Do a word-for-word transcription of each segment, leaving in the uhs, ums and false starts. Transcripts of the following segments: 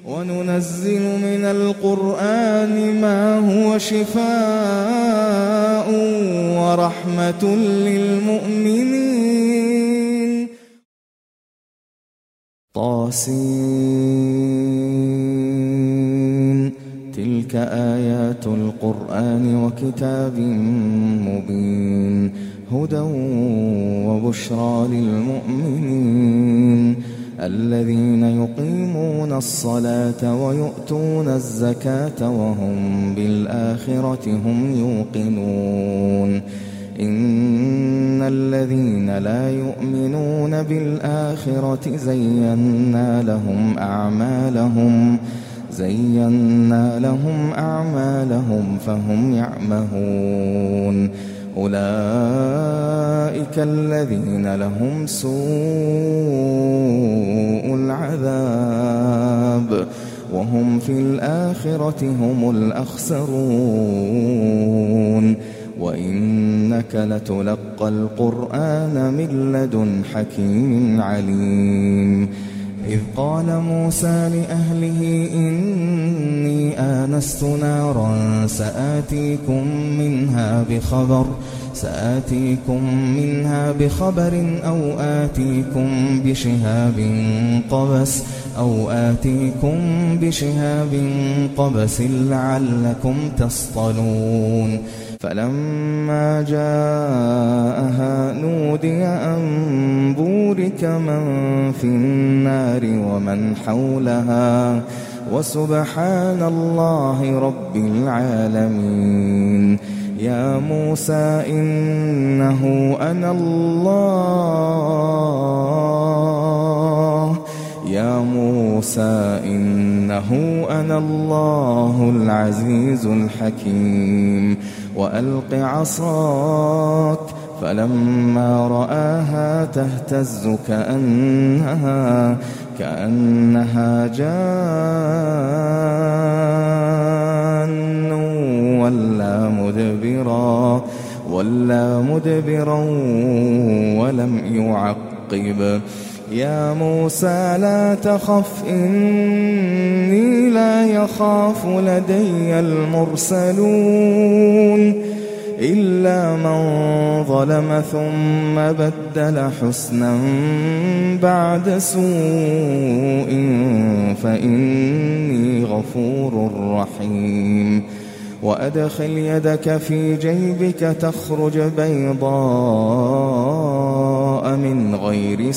وننزل من القرآن ما هو شفاء ورحمة للمؤمنين. طاسين تلك آيات القرآن وكتاب مبين هدى وبشرى للمؤمنين الذين يقيمون الصلاة ويؤتون الزكاة وهم بالآخرة هم يوقنون. إن الذين لا يؤمنون بالآخرة زينا لهم أعمالهم زينا لهم أعمالهم فهم يعمهون. أولئك الذين لهم سوء العذاب وهم في الآخرة هم الأخسرون. وإنك لتلقى القرآن من لدن حكيم عليم. إذ قال موسى لأهله إني آنست نارا سآتيكم منها بخبر سآتيكم منها بخبر أو آتيكم بشهاب قبس أو آتيكم بشهاب قبس لعلكم تصطلون. فلما جاءها نودي أن بورك من في النار ومن حولها وسبحان الله رب العالمين. يا موسى إنه أنا الله يا موسى إنه أنا الله العزيز الحكيم. وألق عصاك فلما رآها تهتز كأنها كأنها جان ولا مدبرا ولا مدبرا ولم يعقب. يا موسى لا تخف إني لا يخاف لدي المرسلون إلا من ظلم ثم بدل حسنا بعد سوء فإني غفور رحيم. وأدخل يدك في جيبك تخرج بيضاء من غير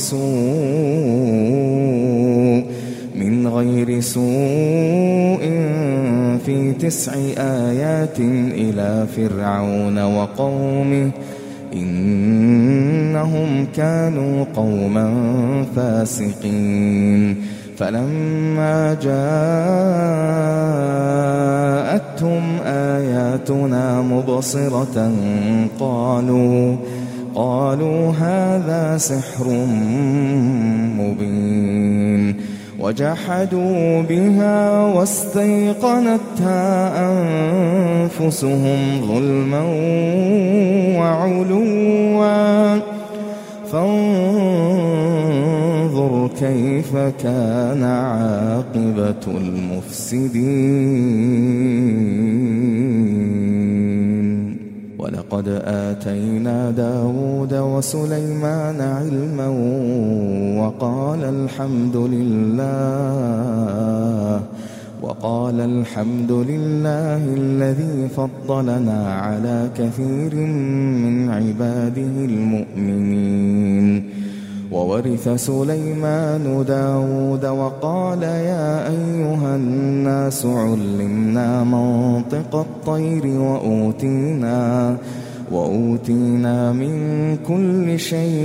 سوء من غير سوء في تسع آيات إلى فرعون وقومه إنهم كانوا قوما فاسقين. فلما جاءتهم آياتنا مبصرة قالوا قالوا هذا سحر مبين. وجحدوا بها واستيقنتها أنفسهم ظلما وعلوا فانظر كيف كان عاقبة المفسدين. ولقد آتينا داود وسليمان علما وقال الحمد لله وقال الحمد لله الذي فضلنا على كثير من عباده المؤمنين. وورث سليمان داود وقال يا أيها الناس علمنا منطق الطير وأوتينا وأوتينا من كل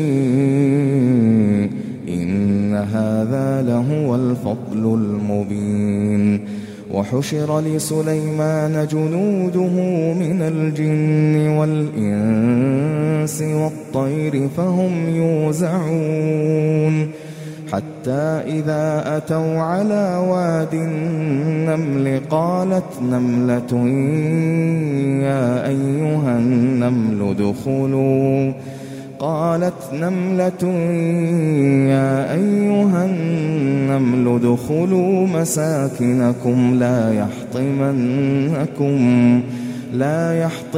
شيء إن هذا لهو الفضل المبين. وحشر لسليمان جنوده من الجن والإنس والطير فهم يوزعون حتى إذا أتوا على واد النمل قالت نملة يا أيها النمل ادخلوا قالت نملة يا أيها النمل ادخلوا مساكنكم لا يحطمنكم لا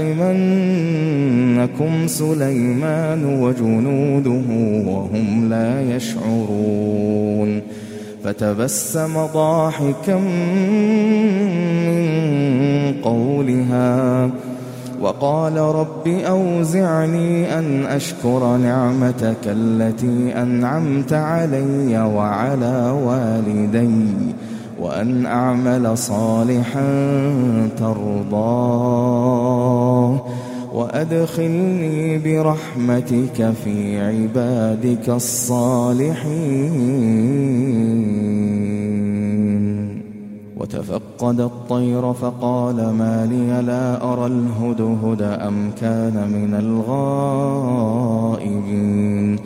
يحطمنكم سليمان وجنوده وهم لا يشعرون فتبسم ضاحكا من قولها وقال رب أوزعني أن أشكر نعمتك التي أنعمت علي وعلى والدي وأن أعمل صالحا ترضاه وأدخلني برحمتك في عبادك الصالحين. وتفقد الطير فقال ما لي لا أرى الهدهد أم كان من الغائبين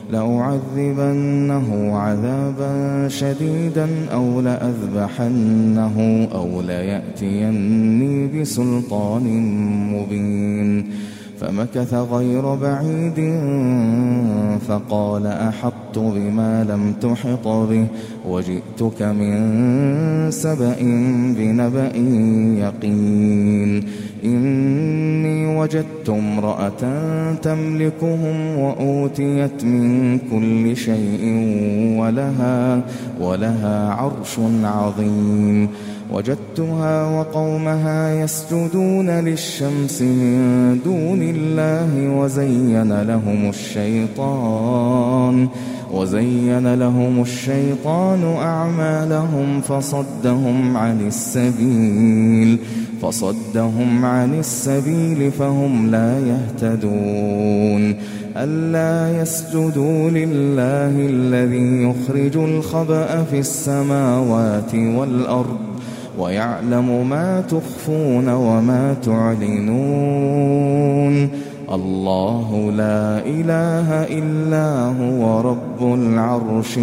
لأعذبنه عذابا شديدا أو لأذبحنه أو ليأتيني بسلطان مبين. فمكث غير بعيد فقال أحطت بما لم تحط به وجئتك من سبأ بنبأ يقين. إني وجدت امرأة تملكهم وأوتيت من كل شيء ولها, ولها عرش عظيم. وجدتها وقومها يسجدون للشمس من دون الله وزين لهم الشيطان وزين لهم الشيطان أعمالهم فصدهم عن السبيل فصدهم عن السبيل فهم لا يهتدون. ألا يسجدوا لله الذي يخرج الخبأ في السماوات والأرض ويعلم ما تخفون وما تعلنون. الله لا إله إلا هو رب العرش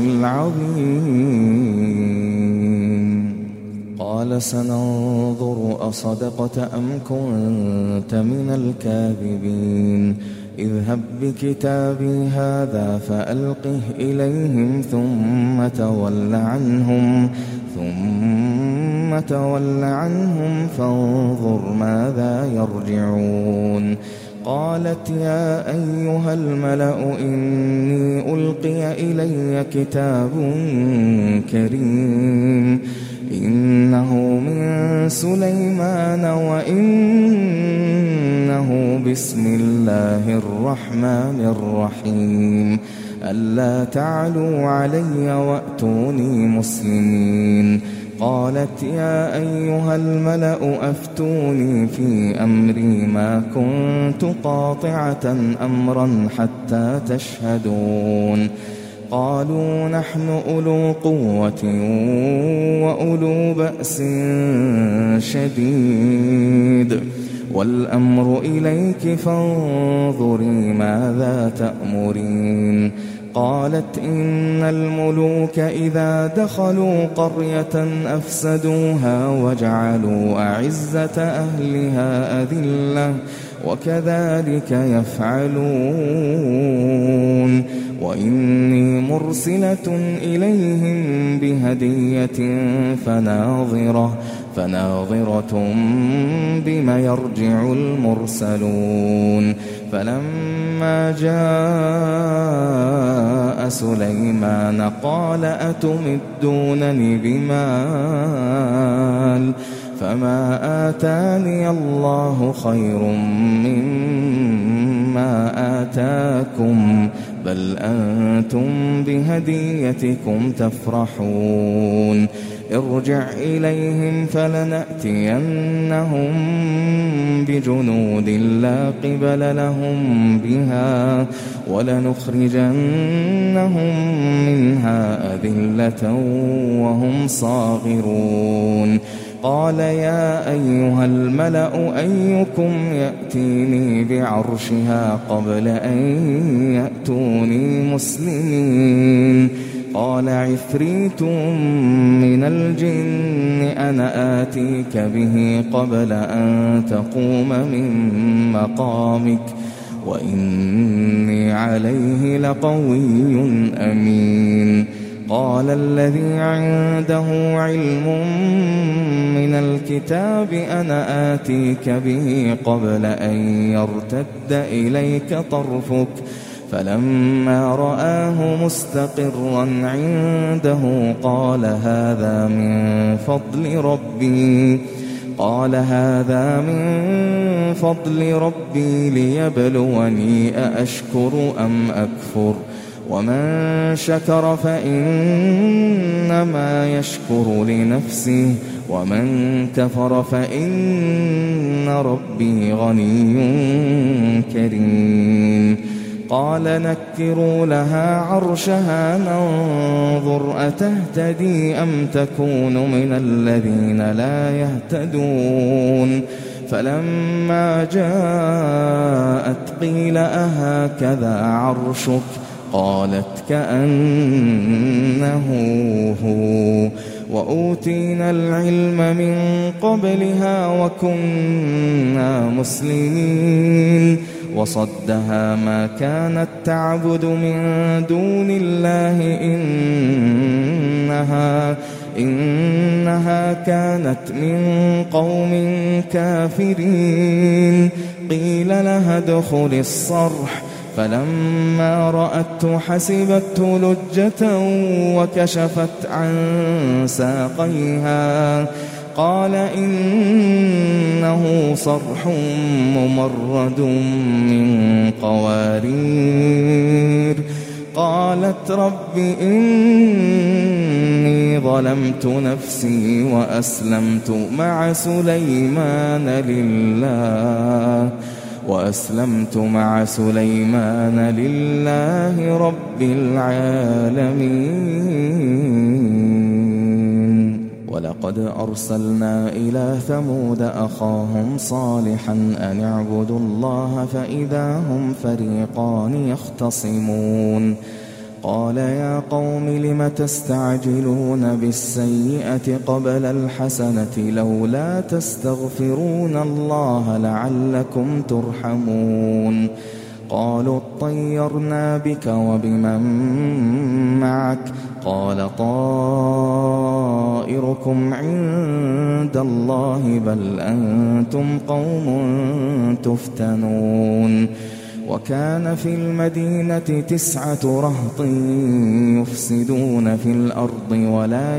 العظيم. قال سننظر أصدقت أم كنت من الكاذبين. اذهب بكتابي هذا فألقه إليهم ثم تول عنهم ثم تول عنهم فانظر ماذا يرجعون. قالت يا أيها الملأ إني ألقي إلي كتاب كريم إنه من سليمان وإنه بسم الله الرحمن الرحيم. ألا تعلوا علي وأتوني مسلمين. قالت يا أيها الملأ أفتوني في أمري ما كنت قاطعة أمرا حتى تشهدون. قالوا نحن أولو قوة وأولو بأس شديد والأمر إليك فانظري ماذا تأمرين. قالت إن الملوك إذا دخلوا قرية أفسدوها وجعلوا أعزة أهلها أذلة وكذلك يفعلون. وإني مرسلة إليهم بهدية فناظرة فناظرة بما يرجع المرسلون. فلما جاء سليمان قال أتمدونني بمال فما آتاني الله خير مما آتاكم بل أنتم بهديتكم تفرحون. ارجع إليهم فلنأتينهم بجنود لا قبل لهم بها ولنخرجنهم منها أذلة وهم صاغرون. قال يا أيها الملأ أيكم يأتيني بعرشها قبل أن يأتوني مسلمين. قال عفريت من الجن أنا آتيك به قبل أن تقوم من مقامك وإني عليه لقوي أمين. قال الذي عنده علم من الكتاب أنا آتيك به قبل أن يرتد إليك طرفك فلما رآه مستقرا عنده قال هذا من فضل ربي قال هذا من فضل ربي ليبلوني أأشكر أم أكفر ومن شكر فإنما يشكر لنفسه ومن كفر فإن ربي غني كريم. قال نكروا لها عرشها ننظر أتهتدي أم تكون من الذين لا يهتدون. فلما جاءت قيل أهكذا عرشك قالت كأنه هو وأوتينا العلم من قبلها وكنا مسلمين. وصدها ما كانت تعبد من دون الله إنها إنها كانت من قوم كافرين. قيل لها ادخل الصرح فلما رأته حسبته لجة وكشفت عن ساقيها قال إنه صرح ممرد من قوارير. قالت رب إني ظلمت نفسي وأسلمت مع سليمان لله وأسلمت مع سليمان لله رب العالمين. ولقد أرسلنا إلى ثمود أخاهم صالحا أن اعبدوا الله فإذا هم فريقان يختصمون. قال يا قوم لم تستعجلون بالسيئة قبل الحسنة لولا تستغفرون الله لعلكم ترحمون. قالوا اطيرنا بك وبمن معك قال طائركم عند الله بل أنتم قوم تفتنون. وكان في المدينة تسعة رهط يفسدون في الأرض ولا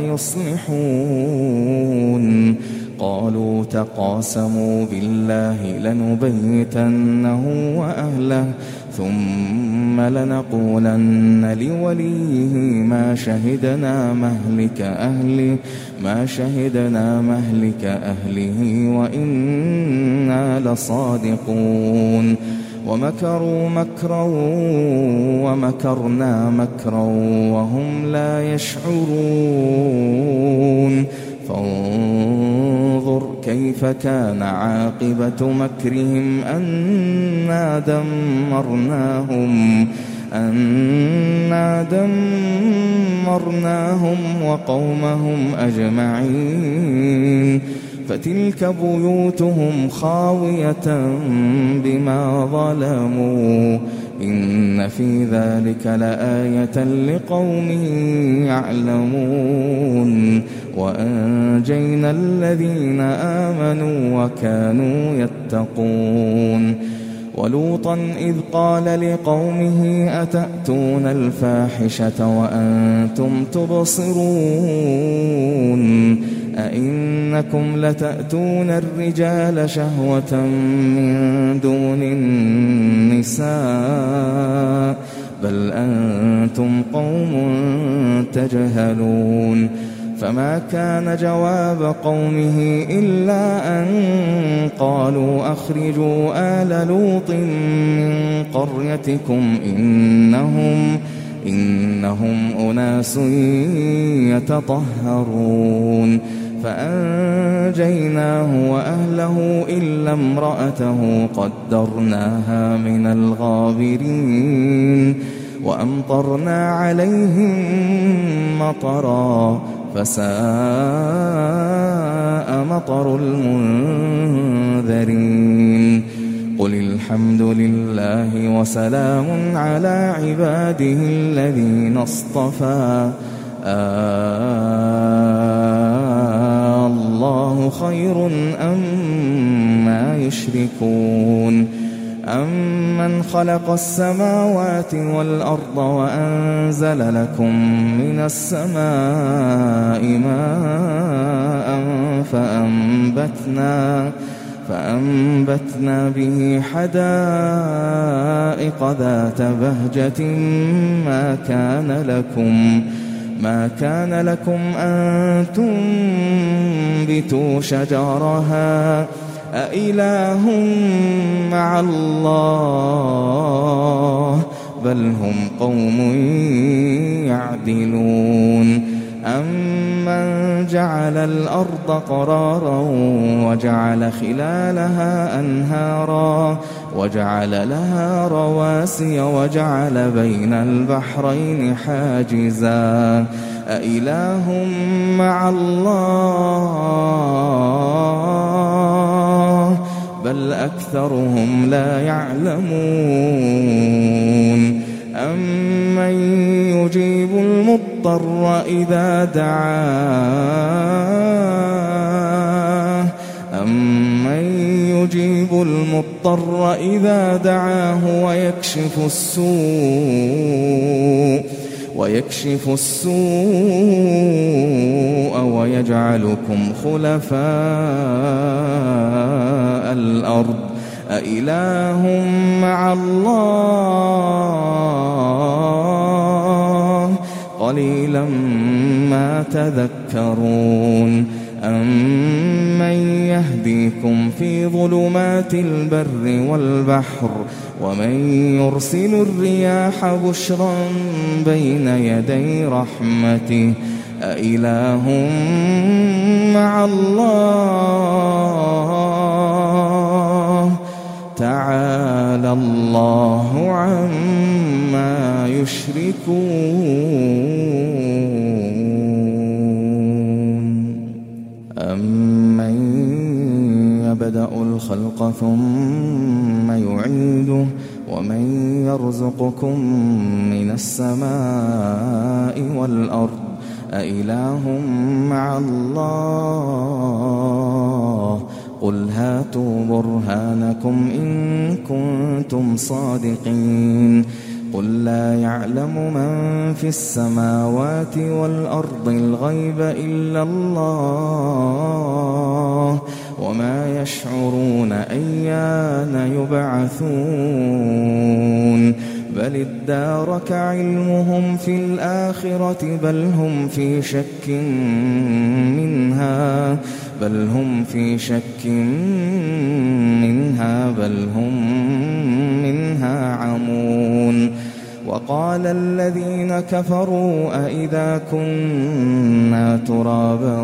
يصلحون. قالوا تقاسموا بالله لنبيتنه وأهله ثم لنقولن لوليه ما شهدنا مهلك أهله ما شهدنا مهلك أهله وإنا لصادقون. ومكروا مكرا ومكرنا مكرا وهم لا يشعرون. فانظر كيف كان عاقبة مكرهم أنا دمرناهم أنا دمرناهم وقومهم أجمعين. فتلك بيوتهم خاوية بما ظلموا إن في ذلك لآية لقوم يعلمون. وأنجينا الذين آمنوا وكانوا يتقون. ولوطا إذ قال لقومه أتأتون الفاحشة وأنتم تبصرون أئنكم لتأتون الرجال شهوة من دون النساء بل أنتم قوم تجهلون. فما كان جواب قومه إلا أن قالوا أخرجوا آل لوط من قريتكم إنهم إنهم أناس يتطهرون. فأنجيناه وأهله إلا امرأته قدرناها من الغابرين. وأمطرنا عليهم مطرا فساء مطر المنذرين. قل الحمد لله وسلام على عباده الذين اصطفى آه الله خير أما يشركون أمن خلق السماوات والأرض وأنزل لكم من السماء ماء فأنبتنا فأنبتنا به حدائق ذات بهجة ما كان لكم ما كان لكم أن تنبتوا شجرها أإله مع الله بل هم قوم يعدلون أمن جعل الأرض قرارا وجعل خلالها أنهارا وجعل لها رواسي وجعل بين البحرين حاجزا أإله مع الله بل أكثرهم لا يعلمون أمن يجيب المضطر إذا دعاه أمن يجيب المضطر إذا دعاه ويكشف السوء ويكشف السوء ويجعلكم خلفاء الأرض أإله مع الله قليلا ما تذكرون أمن يهديكم في ظلمات البر والبحر ومن يرسل الرياح بشرا بين يدي رحمته أإله مع الله تعالى الله عما يشركون أمن يبدأ الخلق ثم يعيده ومن يرزقكم من السماء والأرض أإله مع الله قل هاتوا برهانكم إن كنتم صادقين قل لا يعلم من في السماوات والأرض الغيب إلا الله وما يشعرون أيان يبعثون بل ادارك علمهم في الآخرة بل هم في شك منها بل هم في شك منها بل هم منها عمون وقال الذين كفروا أئذا كنا ترابا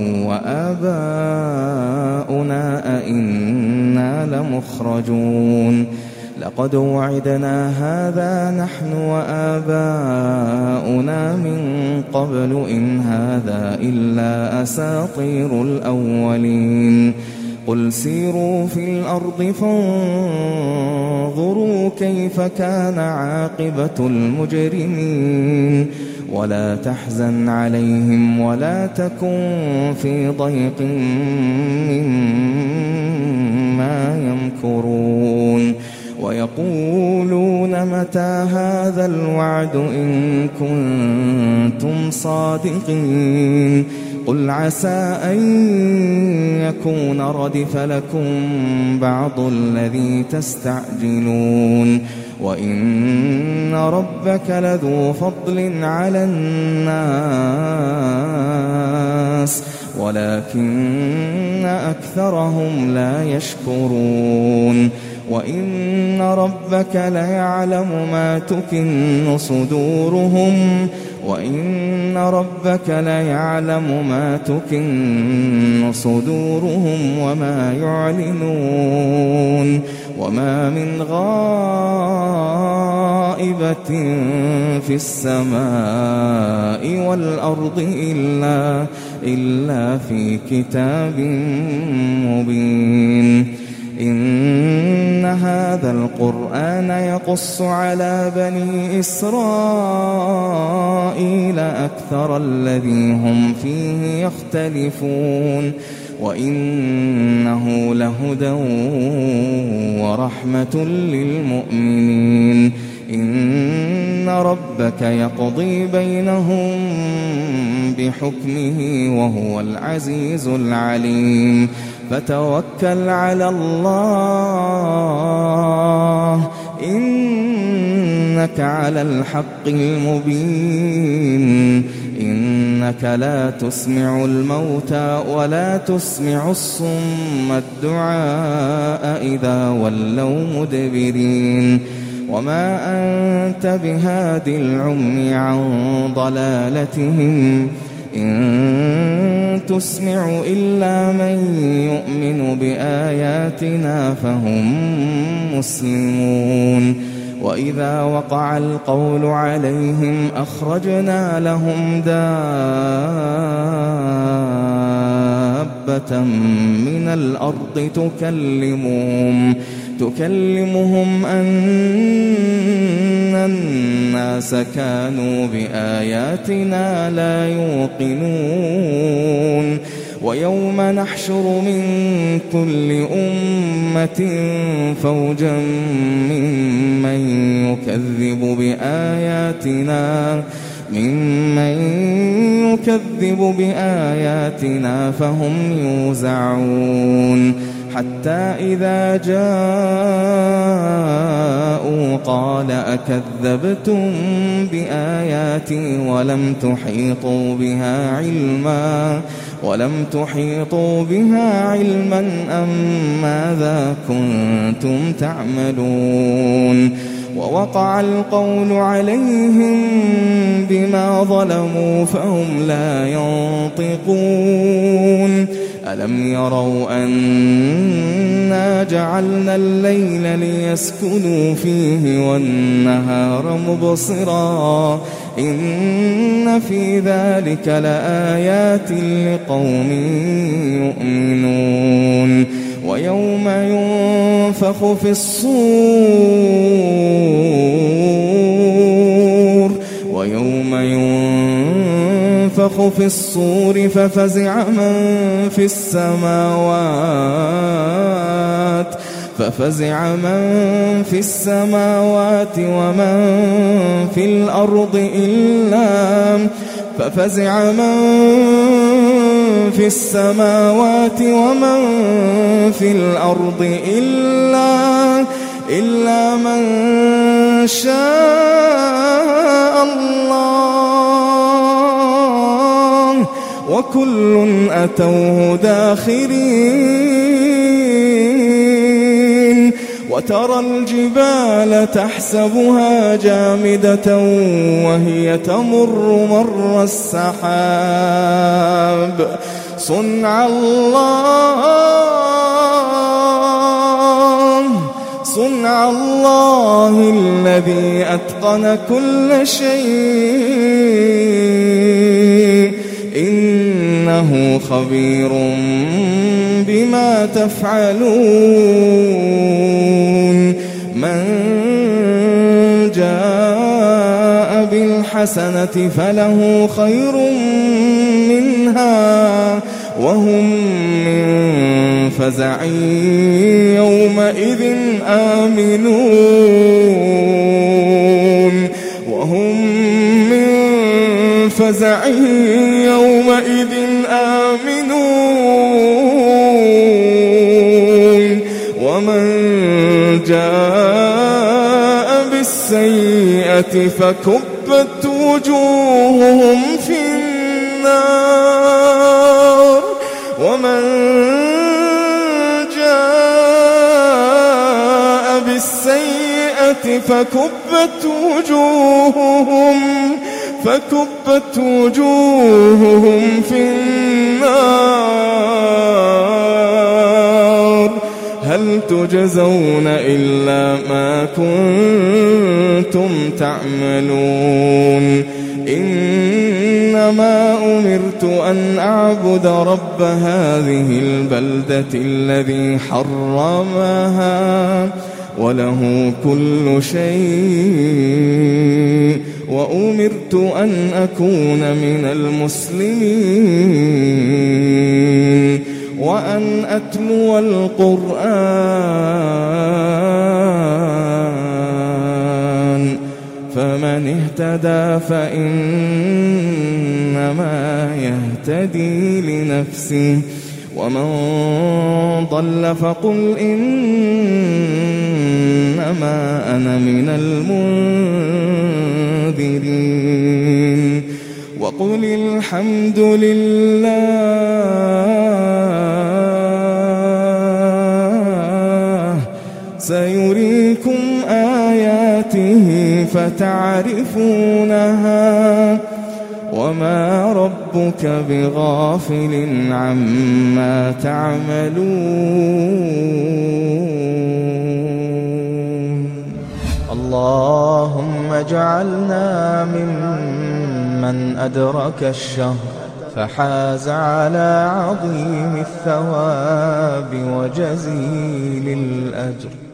وآباؤنا أئنا لمخرجون لقد وعدنا هذا نحن وآباؤنا من قبل إن هذا إلا أساطير الأولين قل سيروا في الأرض فانظروا كيف كان عاقبة المجرمين ولا تحزن عليهم ولا تكن في ضيق مما يمكرون ويقولون متى هذا الوعد إن كنتم صادقين قل عسى أن يكون ردف لكم بعض الذي تستعجلون وإن ربك لذو فضل على الناس ولكن أكثرهم لا يشكرون وإن ربك ليعلم ما تكن صدورهم وإن ربك ليعلم ما تكن صدورهم وما يعلنون وما من غائبة في السماء والأرض إلا, إلا في كتاب مبين إن هذا القرآن يقص على بني إسرائيل أكثر الذي هم فيه يختلفون وإنه لهدى ورحمة للمؤمنين إن ربك يقضي بينهم بحكمه وهو العزيز العليم فتوكل على الله إنك على الحق المبين إنك لا تسمع الموتى ولا تسمع الصم الدعاء إذا ولوا مدبرين وما أنت بهاد العمي عن ضلالتهم إن تسمع إلا من يؤمن بآياتنا فهم مسلمون وإذا وقع القول عليهم أخرجنا لهم دابة من الأرض تكلمهم تكلمهم أن الناس كانوا بآياتنا لا يوقنون ويوم نحشر من كل أمة فوجا ممن يكذب بآياتنا ممن يكذب بآياتنا فهم يوزعون حتى إذا جاءوا قال أكذبتم بآياتي ولم تحيطوا بها علما ولم تحيطوا بها علما أم ماذا كنتم تعملون ووقع القول عليهم بما ظلموا فهم لا ينطقون ألم يروا أنا جعلنا الليل ليسكنوا فيه والنهار مبصرا إن في ذلك لآيات لقوم يؤمنون ويوم ينفخ في الصور ويوم ينفخ في الصور ففزع من في السماوات ففزع من في السماوات ومن في الأرض إلا ففزع من في السماوات ومن في الأرض إلا إلا من شاء الله وكل أتوه داخرين وترى الجبال تحسبها جامدة وهي تمر مر السحاب صنع الله صنع الله الذي أتقن كل شيء إنه خبير بما تفعلون من جاء بالحسنة فله خير منها وهم من فزع يومئذ آمنون وهم من فزع يومئذ آمنون ومن جاء بالسيئة فكبت وجوههم في النار ومن جاء بالسيئة فكبت وجوههم فكبت وجوههم في النار هل تجزون إلا ما كنتم تعملون إن إنما أمرت أن أعبد رب هذه البلدة الذي حرمها وله كل شيء وأمرت أن أكون من المسلمين وأن أتلو القرآن فمن اهتدى فإنما يهتدي لنفسه ومن ضل فقل إنما أنا من المنذرين وقل الحمد لله سيريكم آياته فتعرفونها وما ربك بغافل عما تعملون. اللهم اجعلنا ممن أدرك الشهر فحاز على عظيم الثواب وجزيل الأجر.